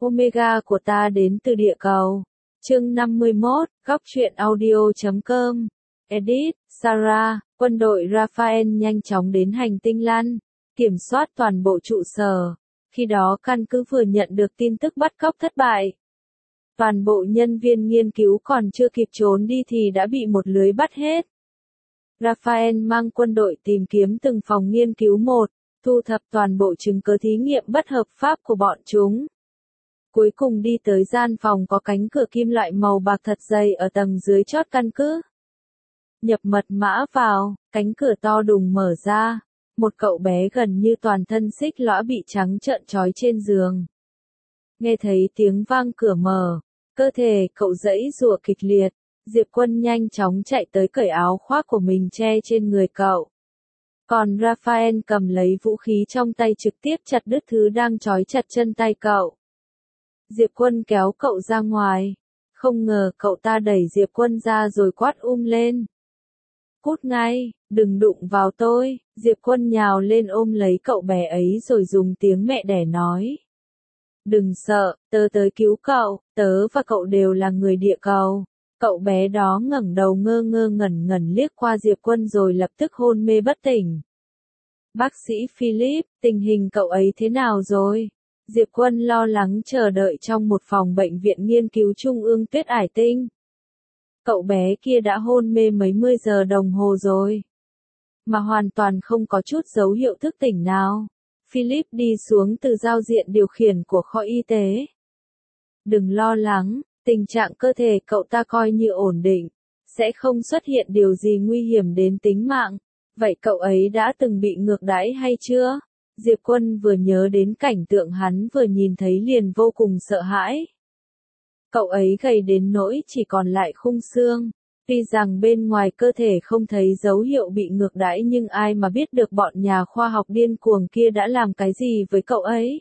Omega của ta đến từ địa cầu. Chương 51, góc truyện audio.com. Edit, Sarah, quân đội Raphael nhanh chóng đến hành tinh Lan, kiểm soát toàn bộ trụ sở. Khi đó căn cứ vừa nhận được tin tức bắt cóc thất bại. Toàn bộ nhân viên nghiên cứu còn chưa kịp trốn đi thì đã bị một lưới bắt hết. Raphael mang quân đội tìm kiếm từng phòng nghiên cứu một, thu thập toàn bộ chứng cứ thí nghiệm bất hợp pháp của bọn chúng. Cuối cùng đi tới gian phòng có cánh cửa kim loại màu bạc thật dày ở tầng dưới chót căn cứ. Nhập mật mã vào, cánh cửa to đùng mở ra. Một cậu bé gần như toàn thân xích lõa bị trắng trợn trói trên giường. Nghe thấy tiếng vang cửa mở, cơ thể cậu giãy giụa kịch liệt. Diệp Quân nhanh chóng chạy tới cởi áo khoác của mình che trên người cậu. Còn Raphael cầm lấy vũ khí trong tay trực tiếp chặt đứt thứ đang trói chặt chân tay cậu. Diệp Quân kéo cậu ra ngoài. Không ngờ cậu ta đẩy Diệp Quân ra rồi quát lên. Cút ngay, đừng đụng vào tôi. Diệp Quân nhào lên ôm lấy cậu bé ấy rồi dùng tiếng mẹ đẻ nói. Đừng sợ, tớ tới cứu cậu, tớ và cậu đều là người địa cầu. Cậu bé đó ngẩng đầu ngơ ngơ ngẩn ngẩn liếc qua Diệp Quân rồi lập tức hôn mê bất tỉnh. Bác sĩ Philip, tình hình cậu ấy thế nào rồi? Diệp Quân lo lắng chờ đợi trong một phòng bệnh viện nghiên cứu trung ương Tuyết Ải Tinh. Cậu bé kia đã hôn mê mấy mươi giờ đồng hồ rồi, mà hoàn toàn không có chút dấu hiệu thức tỉnh nào. Philip đi xuống từ giao diện điều khiển của kho y tế. Đừng lo lắng, tình trạng cơ thể cậu ta coi như ổn định, sẽ không xuất hiện điều gì nguy hiểm đến tính mạng. Vậy cậu ấy đã từng bị ngược đãi hay chưa? Diệp Quân vừa nhớ đến cảnh tượng hắn vừa nhìn thấy liền vô cùng sợ hãi. Cậu ấy gầy đến nỗi chỉ còn lại khung xương. Tuy rằng bên ngoài cơ thể không thấy dấu hiệu bị ngược đãi nhưng ai mà biết được bọn nhà khoa học điên cuồng kia đã làm cái gì với cậu ấy.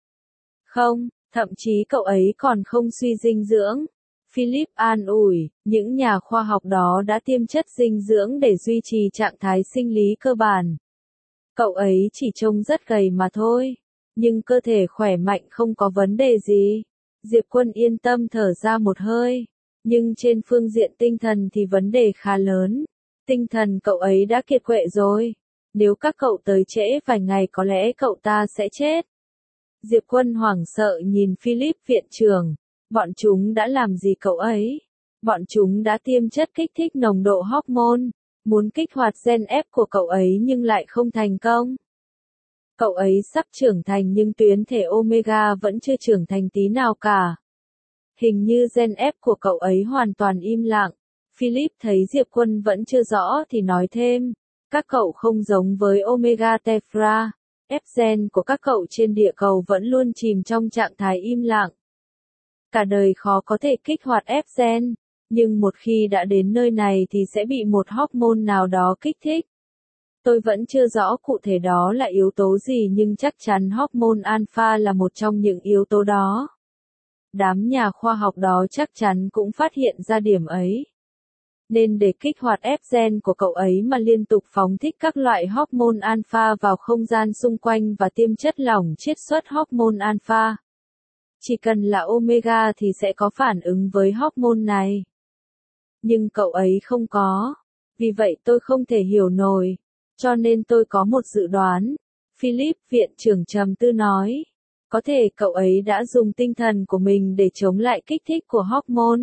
Không, thậm chí cậu ấy còn không suy dinh dưỡng. Philip an ủi, những nhà khoa học đó đã tiêm chất dinh dưỡng để duy trì trạng thái sinh lý cơ bản. Cậu ấy chỉ trông rất gầy mà thôi, nhưng cơ thể khỏe mạnh không có vấn đề gì. Diệp Quân yên tâm thở ra một hơi, nhưng trên phương diện tinh thần thì vấn đề khá lớn. Tinh thần cậu ấy đã kiệt quệ rồi, nếu các cậu tới trễ vài ngày có lẽ cậu ta sẽ chết. Diệp Quân hoảng sợ nhìn Philip viện trưởng, bọn chúng đã làm gì cậu ấy? Bọn chúng đã tiêm chất kích thích nồng độ hormone, muốn kích hoạt gen F của cậu ấy nhưng lại không thành công. Cậu ấy sắp trưởng thành nhưng tuyến thể Omega vẫn chưa trưởng thành tí nào cả. Hình như gen F của cậu ấy hoàn toàn im lặng. Philip thấy Diệp Quân vẫn chưa rõ thì nói thêm, các cậu không giống với Omega Tephra. F gen của các cậu trên địa cầu vẫn luôn chìm trong trạng thái im lặng. Cả đời khó có thể kích hoạt F gen, nhưng một khi đã đến nơi này thì sẽ bị một hormone nào đó kích thích. Tôi vẫn chưa rõ cụ thể đó là yếu tố gì nhưng chắc chắn hormone alpha là một trong những yếu tố đó. Đám nhà khoa học đó chắc chắn cũng phát hiện ra điểm ấy. Nên để kích hoạt F gen của cậu ấy mà liên tục phóng thích các loại hormone alpha vào không gian xung quanh và tiêm chất lỏng chiết xuất hormone alpha. Chỉ cần là omega thì sẽ có phản ứng với hormone này. Nhưng cậu ấy không có. Vì vậy tôi không thể hiểu nổi. Cho nên tôi có một dự đoán. Philip viện trưởng trầm tư nói. Có thể cậu ấy đã dùng tinh thần của mình để chống lại kích thích của hormone.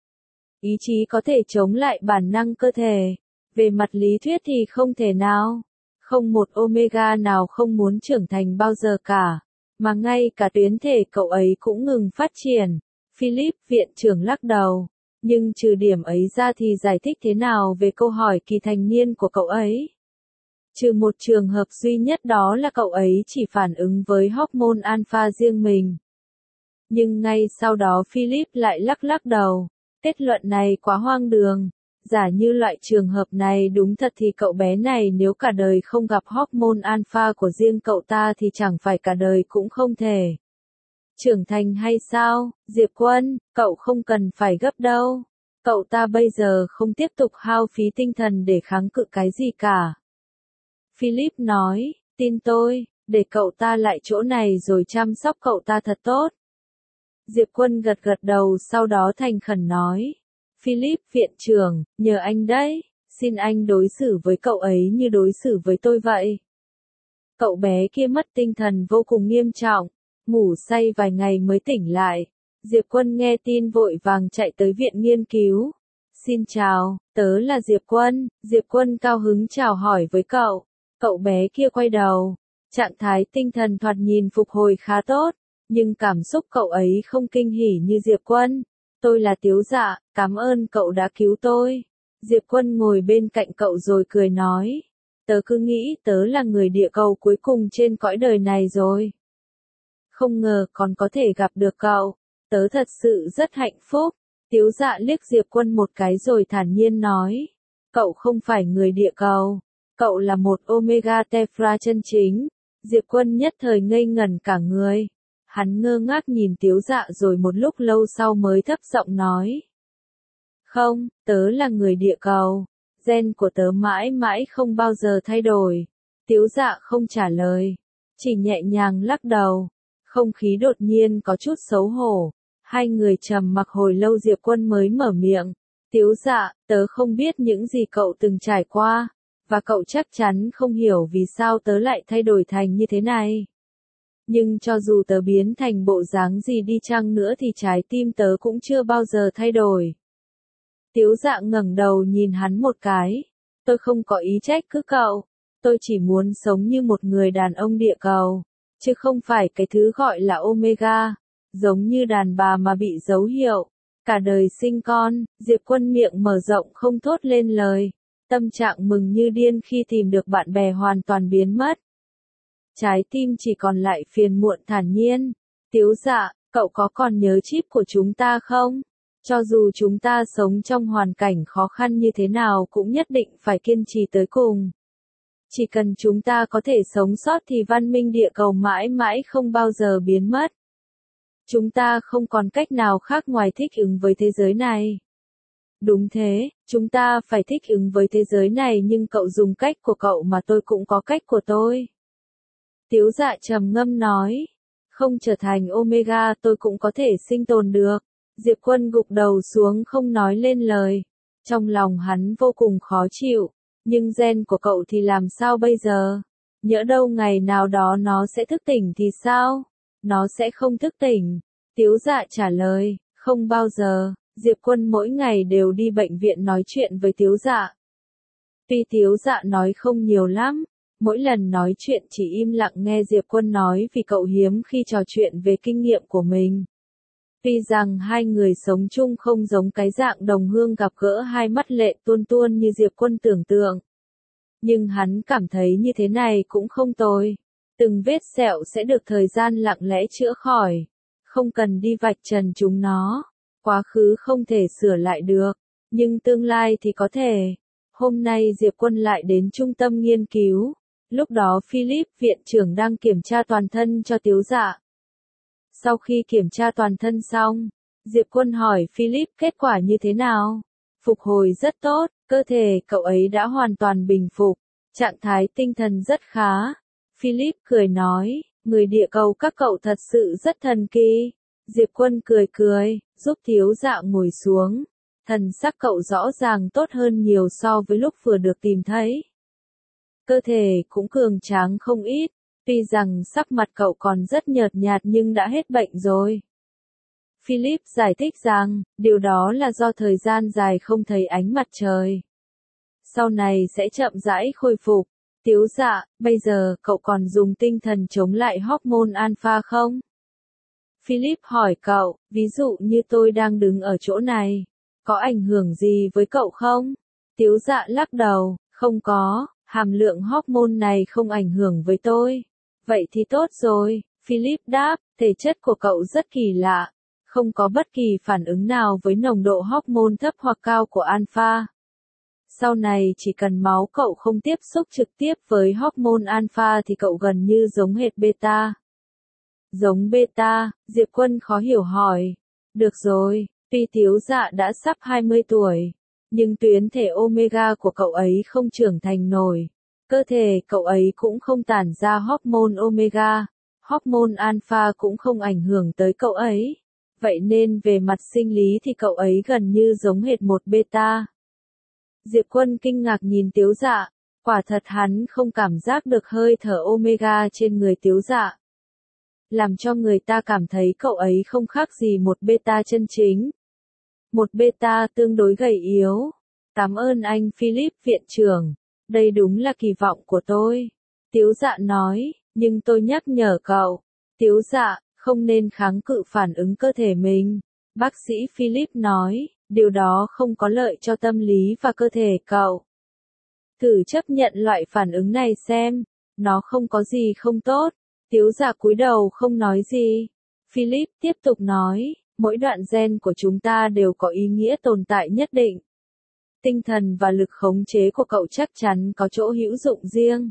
Ý chí có thể chống lại bản năng cơ thể. Về mặt lý thuyết thì không thể nào. Không một omega nào không muốn trưởng thành bao giờ cả. Mà ngay cả tuyến thể cậu ấy cũng ngừng phát triển. Philip viện trưởng lắc đầu. Nhưng trừ điểm ấy ra thì giải thích thế nào về câu hỏi kỳ thành niên của cậu ấy? Trừ một trường hợp duy nhất đó là cậu ấy chỉ phản ứng với hormone alpha riêng mình. Nhưng ngay sau đó Philip lại lắc đầu. Kết luận này quá hoang đường. Giả như loại trường hợp này đúng thật thì cậu bé này nếu cả đời không gặp hormone alpha của riêng cậu ta thì chẳng phải cả đời cũng không thể trưởng thành hay sao? Diệp Quân, cậu không cần phải gấp đâu. Cậu ta bây giờ không tiếp tục hao phí tinh thần để kháng cự cái gì cả. Philip nói, tin tôi, để cậu ta lại chỗ này rồi chăm sóc cậu ta thật tốt. Diệp Quân gật gật đầu sau đó thành khẩn nói. Philip viện trưởng, nhờ anh đấy, xin anh đối xử với cậu ấy như đối xử với tôi vậy. Cậu bé kia mất tinh thần vô cùng nghiêm trọng, ngủ say vài ngày mới tỉnh lại. Diệp Quân nghe tin vội vàng chạy tới viện nghiên cứu. Xin chào, tớ là Diệp Quân. Diệp Quân cao hứng chào hỏi với cậu. Cậu bé kia quay đầu. Trạng thái tinh thần thoạt nhìn phục hồi khá tốt, nhưng cảm xúc cậu ấy không kinh hỉ như Diệp Quân. Tôi là Tiếu Dạ, cảm ơn cậu đã cứu tôi. Diệp Quân ngồi bên cạnh cậu rồi cười nói. Tớ cứ nghĩ tớ là người địa cầu cuối cùng trên cõi đời này rồi. Không ngờ còn có thể gặp được cậu. Tớ thật sự rất hạnh phúc. Tiếu Dạ liếc Diệp Quân một cái rồi thản nhiên nói. Cậu không phải người địa cầu. Cậu là một Omega Tephra chân chính. Diệp Quân nhất thời ngây ngẩn cả người. Hắn ngơ ngác nhìn Tiếu Dạ rồi một lúc lâu sau mới thấp giọng nói. Không, tớ là người địa cầu. Gen của tớ mãi mãi không bao giờ thay đổi. Tiếu Dạ không trả lời. Chỉ nhẹ nhàng lắc đầu. Không khí đột nhiên có chút xấu hổ. Hai người trầm mặc hồi lâu Diệp Quân mới mở miệng. Tiếu Dạ, tớ không biết những gì cậu từng trải qua. Và cậu chắc chắn không hiểu vì sao tớ lại thay đổi thành như thế này. Nhưng cho dù tớ biến thành bộ dáng gì đi chăng nữa thì trái tim tớ cũng chưa bao giờ thay đổi. Tiếu Dạ ngẩng đầu nhìn hắn một cái. Tôi không có ý trách cứ cậu. Tôi chỉ muốn sống như một người đàn ông địa cầu. Chứ không phải cái thứ gọi là Omega. Giống như đàn bà mà bị dấu hiệu. Cả đời sinh con, Diệp Quân miệng mở rộng không thốt lên lời. Tâm trạng mừng như điên khi tìm được bạn bè hoàn toàn biến mất. Trái tim chỉ còn lại phiền muộn thản nhiên. Tiếu Dạ, cậu có còn nhớ chip của chúng ta không? Cho dù chúng ta sống trong hoàn cảnh khó khăn như thế nào cũng nhất định phải kiên trì tới cùng. Chỉ cần chúng ta có thể sống sót thì văn minh địa cầu mãi mãi không bao giờ biến mất. Chúng ta không còn cách nào khác ngoài thích ứng với thế giới này. Đúng thế, chúng ta phải thích ứng với thế giới này nhưng cậu dùng cách của cậu mà tôi cũng có cách của tôi. Tiếu Dạ trầm ngâm nói. Không trở thành Omega tôi cũng có thể sinh tồn được. Diệp Quân gục đầu xuống không nói lên lời. Trong lòng hắn vô cùng khó chịu. Nhưng gen của cậu thì làm sao bây giờ? Nhỡ đâu ngày nào đó nó sẽ thức tỉnh thì sao? Nó sẽ không thức tỉnh. Tiếu Dạ trả lời. Không bao giờ. Diệp Quân mỗi ngày đều đi bệnh viện nói chuyện với Tiếu Dạ. Tuy Tiếu Dạ nói không nhiều lắm. Mỗi lần nói chuyện chỉ im lặng nghe Diệp Quân nói vì cậu hiếm khi trò chuyện về kinh nghiệm của mình. Tuy rằng hai người sống chung không giống cái dạng đồng hương gặp gỡ hai mắt lệ tuôn tuôn như Diệp Quân tưởng tượng. Nhưng hắn cảm thấy như thế này cũng không tồi. Từng vết sẹo sẽ được thời gian lặng lẽ chữa khỏi. Không cần đi vạch trần chúng nó. Quá khứ không thể sửa lại được. Nhưng tương lai thì có thể. Hôm nay Diệp Quân lại đến trung tâm nghiên cứu. Lúc đó Philip viện trưởng đang kiểm tra toàn thân cho Tiếu Dạ. Sau khi kiểm tra toàn thân xong, Diệp Quân hỏi Philip kết quả như thế nào. Phục hồi rất tốt, cơ thể cậu ấy đã hoàn toàn bình phục, trạng thái tinh thần rất khá. Philip cười nói, người địa cầu các cậu thật sự rất thần kỳ. Diệp Quân cười cười, giúp Tiếu Dạ ngồi xuống. Thần sắc cậu rõ ràng tốt hơn nhiều so với lúc vừa được tìm thấy. Cơ thể cũng cường tráng không ít, tuy rằng sắc mặt cậu còn rất nhợt nhạt nhưng đã hết bệnh rồi. Philip giải thích rằng, điều đó là do thời gian dài không thấy ánh mặt trời. Sau này sẽ chậm rãi khôi phục. Tiếu Dạ, bây giờ cậu còn dùng tinh thần chống lại hormone alpha không? Philip hỏi cậu, ví dụ như tôi đang đứng ở chỗ này, có ảnh hưởng gì với cậu không? Tiếu Dạ lắc đầu, không có. Hàm lượng hormone này không ảnh hưởng với tôi. Vậy thì tốt rồi, Philip đáp, thể chất của cậu rất kỳ lạ. Không có bất kỳ phản ứng nào với nồng độ hormone thấp hoặc cao của alpha. Sau này chỉ cần máu cậu không tiếp xúc trực tiếp với hormone alpha thì cậu gần như giống hệt beta. Giống beta, Diệp Quân khó hiểu hỏi. Được rồi, tuy Tiếu Dạ đã sắp 20 tuổi. Nhưng tuyến thể Omega của cậu ấy không trưởng thành nổi. Cơ thể cậu ấy cũng không tản ra hormone Omega. Hormone alpha cũng không ảnh hưởng tới cậu ấy. vậy nên về mặt sinh lý thì cậu ấy gần như giống hệt một beta. Diệp Quân kinh ngạc nhìn Tiếu Dạ, quả thật hắn không cảm giác được hơi thở omega trên người Tiếu Dạ. Làm cho người ta cảm thấy cậu ấy không khác gì một beta chân chính. Một beta tương đối gầy yếu. Cảm ơn anh Philip viện trưởng, đây đúng là kỳ vọng của tôi. Tiếu Dạ nói, nhưng tôi nhắc nhở cậu. Tiếu Dạ, không nên kháng cự phản ứng cơ thể mình. Bác sĩ Philip nói, điều đó không có lợi cho tâm lý và cơ thể cậu. Thử chấp nhận loại phản ứng này xem, nó không có gì không tốt. Tiếu Dạ cúi đầu không nói gì. Philip tiếp tục nói, mỗi đoạn gen của chúng ta đều có ý nghĩa tồn tại nhất định. Tinh thần và lực khống chế của cậu chắc chắn có chỗ hữu dụng riêng,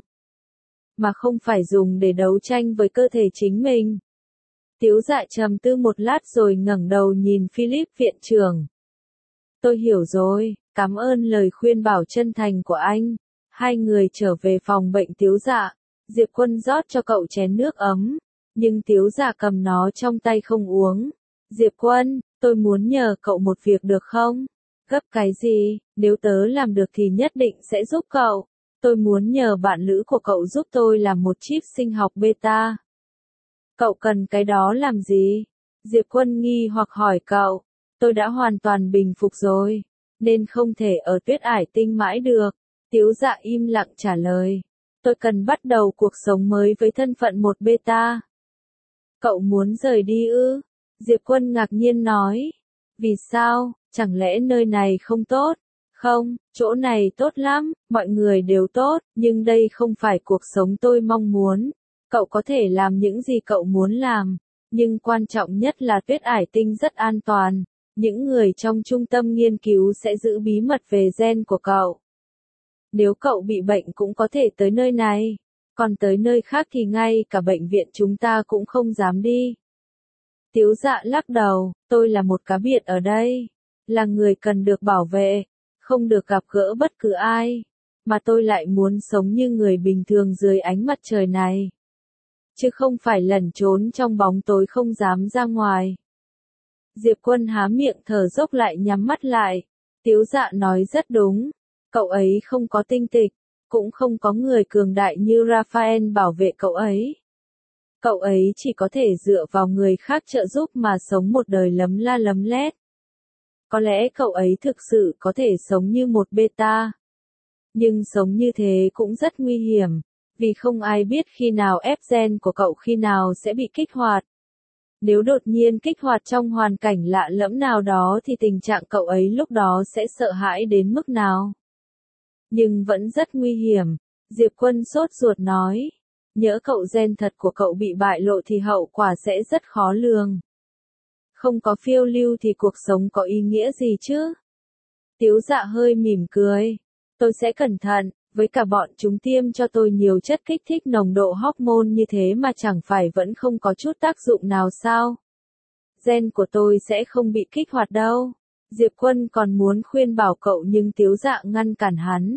mà không phải dùng để đấu tranh với cơ thể chính mình. Tiếu Dạ trầm tư một lát rồi ngẩng đầu nhìn Philip viện trưởng. Tôi hiểu rồi, cảm ơn lời khuyên bảo chân thành của anh. Hai người trở về phòng bệnh Tiếu Dạ. Diệp Quân rót cho cậu chén nước ấm, nhưng Tiếu Dạ cầm nó trong tay không uống. Diệp Quân, tôi muốn nhờ cậu một việc được không? Gấp cái gì, nếu tớ làm được thì nhất định sẽ giúp cậu. Tôi muốn nhờ bạn lữ của cậu giúp tôi làm một chip sinh học beta. Cậu cần cái đó làm gì? Diệp Quân nghi hoặc hỏi cậu. Tôi đã hoàn toàn bình phục rồi, nên không thể ở Tuyết Ải Tinh mãi được. Tiếu Dạ im lặng trả lời. Tôi cần bắt đầu cuộc sống mới với thân phận một beta. Cậu muốn rời đi ư? Diệp Quân ngạc nhiên nói. Vì sao, chẳng lẽ nơi này không tốt? Không, chỗ này tốt lắm, mọi người đều tốt, nhưng đây không phải cuộc sống tôi mong muốn. Cậu có thể làm những gì cậu muốn làm, nhưng quan trọng nhất là Tuyết Ải Tinh rất an toàn. Những người trong trung tâm nghiên cứu sẽ giữ bí mật về gen của cậu. Nếu cậu bị bệnh cũng có thể tới nơi này, còn tới nơi khác thì ngay cả bệnh viện chúng ta cũng không dám đi. Tiếu Dạ lắc đầu, tôi là một cá biệt ở đây, là người cần được bảo vệ, không được gặp gỡ bất cứ ai, mà tôi lại muốn sống như người bình thường dưới ánh mặt trời này, chứ không phải lẩn trốn trong bóng tối không dám ra ngoài. Diệp Quân há miệng thở dốc lại nhắm mắt lại. Tiếu Dạ nói rất đúng, cậu ấy không có tinh tịch, cũng không có người cường đại như Raphael bảo vệ cậu ấy. Cậu ấy chỉ có thể dựa vào người khác trợ giúp mà sống một đời lấm la lấm lét. Có lẽ cậu ấy thực sự có thể sống như một beta. Nhưng sống như thế cũng rất nguy hiểm, vì không ai biết khi nào ép gen của cậu khi nào sẽ bị kích hoạt. Nếu đột nhiên kích hoạt trong hoàn cảnh lạ lẫm nào đó thì tình trạng cậu ấy lúc đó sẽ sợ hãi đến mức nào. Nhưng vẫn rất nguy hiểm, Diệp Quân sốt ruột nói. Nhỡ cậu gen thật của cậu bị bại lộ thì hậu quả sẽ rất khó lường. Không có phiêu lưu thì cuộc sống có ý nghĩa gì chứ? Tiếu Dạ hơi mỉm cười. Tôi sẽ cẩn thận, với cả bọn chúng tiêm cho tôi nhiều chất kích thích nồng độ hormone như thế mà chẳng phải vẫn không có chút tác dụng nào sao? Gen của tôi sẽ không bị kích hoạt đâu. Diệp Quân còn muốn khuyên bảo cậu nhưng Tiếu Dạ ngăn cản hắn.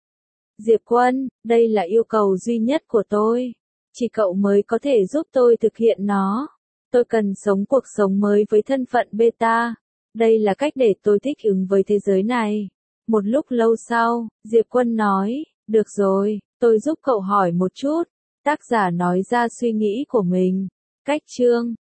Diệp Quân, đây là yêu cầu duy nhất của tôi. Chỉ cậu mới có thể giúp tôi thực hiện nó. Tôi cần sống cuộc sống mới với thân phận beta. Đây là cách để tôi thích ứng với thế giới này. Một lúc lâu sau, Diệp Quân nói, được rồi, tôi giúp cậu hỏi một chút. Tác giả nói ra suy nghĩ của mình. Cách chương